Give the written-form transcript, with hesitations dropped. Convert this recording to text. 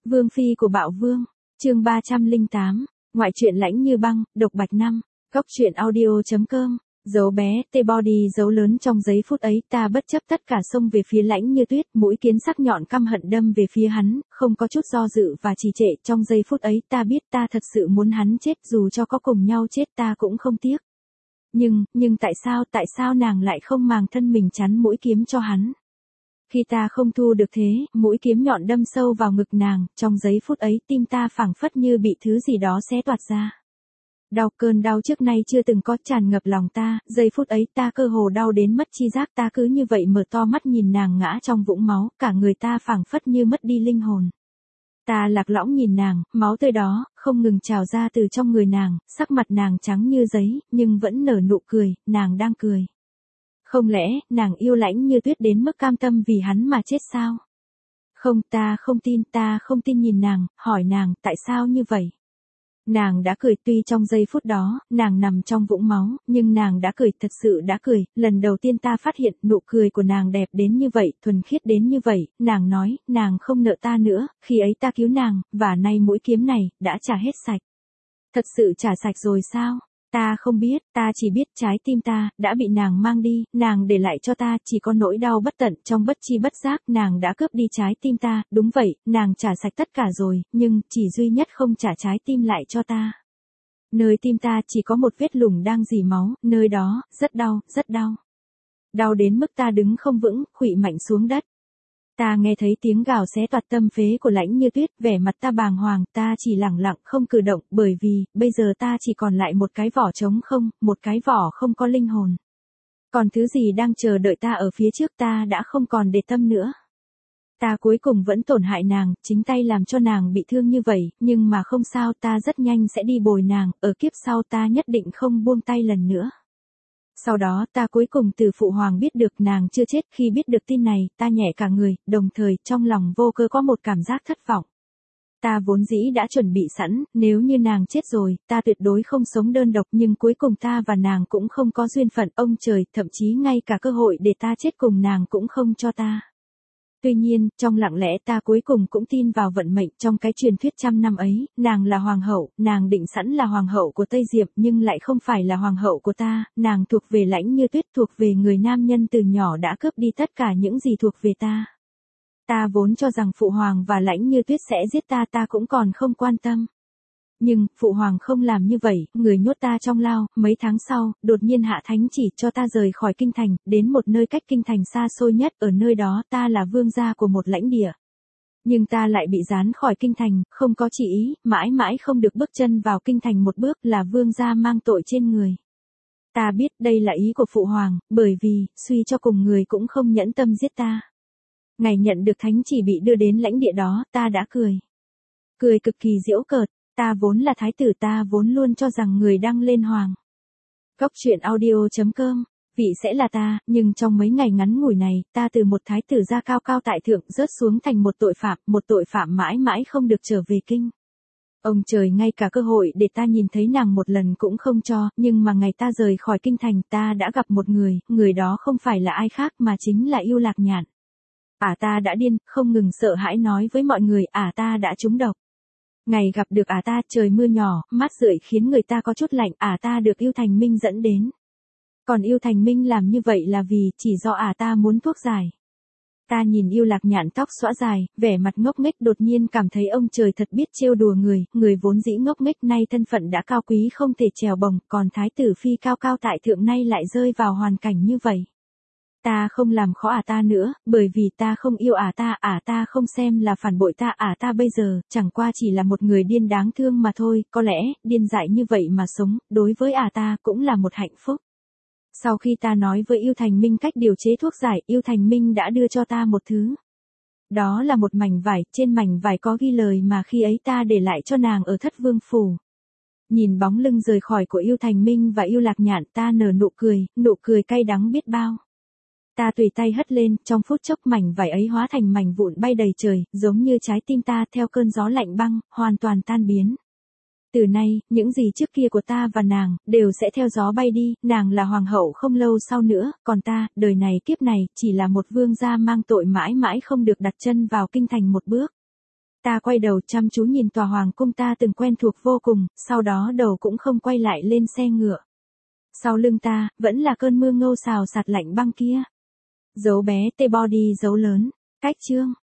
Vương phi của Bạo Vương, chương 308, ngoại truyện Lãnh Như Băng, độc bạch năm, góc truyện audio.com. Dấu bé, T-body dấu lớn trong giây phút ấy, ta bất chấp tất cả xông về phía Lãnh Như Tuyết, mũi kiến sắc nhọn căm hận đâm về phía hắn, không có chút do dự và trì trệ. Trong giây phút ấy ta biết ta thật sự muốn hắn chết, dù cho có cùng nhau chết ta cũng không tiếc. Nhưng tại sao nàng lại không màng thân mình chắn mũi kiếm cho hắn? Khi ta không thu được thế, mũi kiếm nhọn đâm sâu vào ngực nàng, trong giây phút ấy tim ta phảng phất như bị thứ gì đó xé toạc ra. Cơn đau trước nay chưa từng có tràn ngập lòng ta, giây phút ấy ta cơ hồ đau đến mất chi giác, ta cứ như vậy mở to mắt nhìn nàng ngã trong vũng máu, cả người ta phảng phất như mất đi linh hồn. Ta lạc lõng nhìn nàng, máu tươi đó, không ngừng trào ra từ trong người nàng, sắc mặt nàng trắng như giấy, nhưng vẫn nở nụ cười, nàng đang cười. Không lẽ, nàng yêu Lãnh Như Tuyết đến mức cam tâm vì hắn mà chết sao? Không, ta không tin nhìn nàng, hỏi nàng, tại sao như vậy? Nàng đã cười, tuy trong giây phút đó, nàng nằm trong vũng máu, nhưng nàng đã cười, thật sự đã cười. Lần đầu tiên ta phát hiện nụ cười của nàng đẹp đến như vậy, thuần khiết đến như vậy. Nàng nói, nàng không nợ ta nữa, khi ấy ta cứu nàng, và nay mũi kiếm này, đã trả hết sạch. Thật sự trả sạch rồi sao? Ta không biết, ta chỉ biết trái tim ta, đã bị nàng mang đi, nàng để lại cho ta, chỉ có nỗi đau bất tận, trong bất chi bất giác, nàng đã cướp đi trái tim ta, đúng vậy, nàng trả sạch tất cả rồi, nhưng, chỉ duy nhất không trả trái tim lại cho ta. Nơi tim ta chỉ có một vết lủng đang rỉ máu, nơi đó, rất đau, rất đau. Đau đến mức ta đứng không vững, khuỵu mạnh xuống đất. Ta nghe thấy tiếng gào xé toạc tâm phế của Lãnh Như Tuyết, vẻ mặt ta bàng hoàng, ta chỉ lẳng lặng không cử động, bởi vì, bây giờ ta chỉ còn lại một cái vỏ trống không, một cái vỏ không có linh hồn. Còn thứ gì đang chờ đợi ta ở phía trước, ta đã không còn để tâm nữa. Ta cuối cùng vẫn tổn hại nàng, chính tay làm cho nàng bị thương như vậy, nhưng mà không sao, ta rất nhanh sẽ đi bồi nàng, ở kiếp sau ta nhất định không buông tay lần nữa. Sau đó ta cuối cùng từ Phụ Hoàng biết được nàng chưa chết, khi biết được tin này, ta nhẹ cả người, đồng thời trong lòng vô cớ có một cảm giác thất vọng. Ta vốn dĩ đã chuẩn bị sẵn, nếu như nàng chết rồi, ta tuyệt đối không sống đơn độc, nhưng cuối cùng ta và nàng cũng không có duyên phận, ông trời, thậm chí ngay cả cơ hội để ta chết cùng nàng cũng không cho ta. Tuy nhiên, trong lặng lẽ ta cuối cùng cũng tin vào vận mệnh, trong cái truyền thuyết trăm năm ấy, nàng là hoàng hậu, nàng định sẵn là hoàng hậu của Tây Diệp nhưng lại không phải là hoàng hậu của ta, nàng thuộc về Lãnh Như Tuyết, thuộc về người nam nhân từ nhỏ đã cướp đi tất cả những gì thuộc về ta. Ta vốn cho rằng Phụ Hoàng và Lãnh Như Tuyết sẽ giết ta, ta cũng còn không quan tâm. Nhưng, Phụ Hoàng không làm như vậy, người nhốt ta trong lao, mấy tháng sau, đột nhiên hạ thánh chỉ cho ta rời khỏi kinh thành, đến một nơi cách kinh thành xa xôi nhất, ở nơi đó ta là vương gia của một lãnh địa. Nhưng ta lại bị giáng khỏi kinh thành, không có chỉ ý, mãi mãi không được bước chân vào kinh thành một bước, là vương gia mang tội trên người. Ta biết đây là ý của Phụ Hoàng, bởi vì, suy cho cùng người cũng không nhẫn tâm giết ta. Ngày nhận được thánh chỉ bị đưa đến lãnh địa đó, ta đã cười. Cười cực kỳ giễu cợt. Ta vốn là thái tử, ta vốn luôn cho rằng người đang lên hoàng. Góc truyện audio.com, vị sẽ là ta, nhưng trong mấy ngày ngắn ngủi này, ta từ một thái tử gia cao cao tại thượng rớt xuống thành một tội phạm mãi mãi không được trở về kinh. Ông trời ngay cả cơ hội để ta nhìn thấy nàng một lần cũng không cho, nhưng mà ngày ta rời khỏi kinh thành ta đã gặp một người đó không phải là ai khác mà chính là Yêu Lạc Nhạn. Ta đã điên, không ngừng sợ hãi nói với mọi người, ta đã trúng độc. Ngày gặp được ta, trời mưa nhỏ, mát rượi khiến người ta có chút lạnh, ta được Yêu Thành Minh dẫn đến. Còn Yêu Thành Minh làm như vậy là vì, chỉ do ta muốn thuốc giải. Ta nhìn Yêu Lạc Nhạn tóc xõa dài, vẻ mặt ngốc nghếch, đột nhiên cảm thấy ông trời thật biết trêu đùa người vốn dĩ ngốc nghếch nay thân phận đã cao quý không thể trèo bồng, còn thái tử phi cao cao tại thượng nay lại rơi vào hoàn cảnh như vậy. Ta không làm khó ta nữa, bởi vì ta không yêu ta không xem là phản bội ta bây giờ, chẳng qua chỉ là một người điên đáng thương mà thôi, có lẽ, điên dại như vậy mà sống, đối với ta cũng là một hạnh phúc. Sau khi ta nói với Yêu Thành Minh cách điều chế thuốc giải, Yêu Thành Minh đã đưa cho ta một thứ. Đó là một mảnh vải, trên mảnh vải có ghi lời mà khi ấy ta để lại cho nàng ở Thất Vương Phủ. Nhìn bóng lưng rời khỏi của Yêu Thành Minh và Yêu Lạc Nhạn, ta nở nụ cười cay đắng biết bao. Ta tùy tay hất lên, trong phút chốc mảnh vải ấy hóa thành mảnh vụn bay đầy trời, giống như trái tim ta theo cơn gió lạnh băng, hoàn toàn tan biến. Từ nay, những gì trước kia của ta và nàng, đều sẽ theo gió bay đi, nàng là hoàng hậu không lâu sau nữa, còn ta, đời này kiếp này, chỉ là một vương gia mang tội mãi mãi không được đặt chân vào kinh thành một bước. ta quay đầu chăm chú nhìn tòa hoàng cung ta từng quen thuộc vô cùng, sau đó đầu cũng không quay lại lên xe ngựa. Sau lưng ta, vẫn là cơn mưa ngâu xào sạt lạnh băng kia. Dấu bé T-body dấu lớn. Cách chương.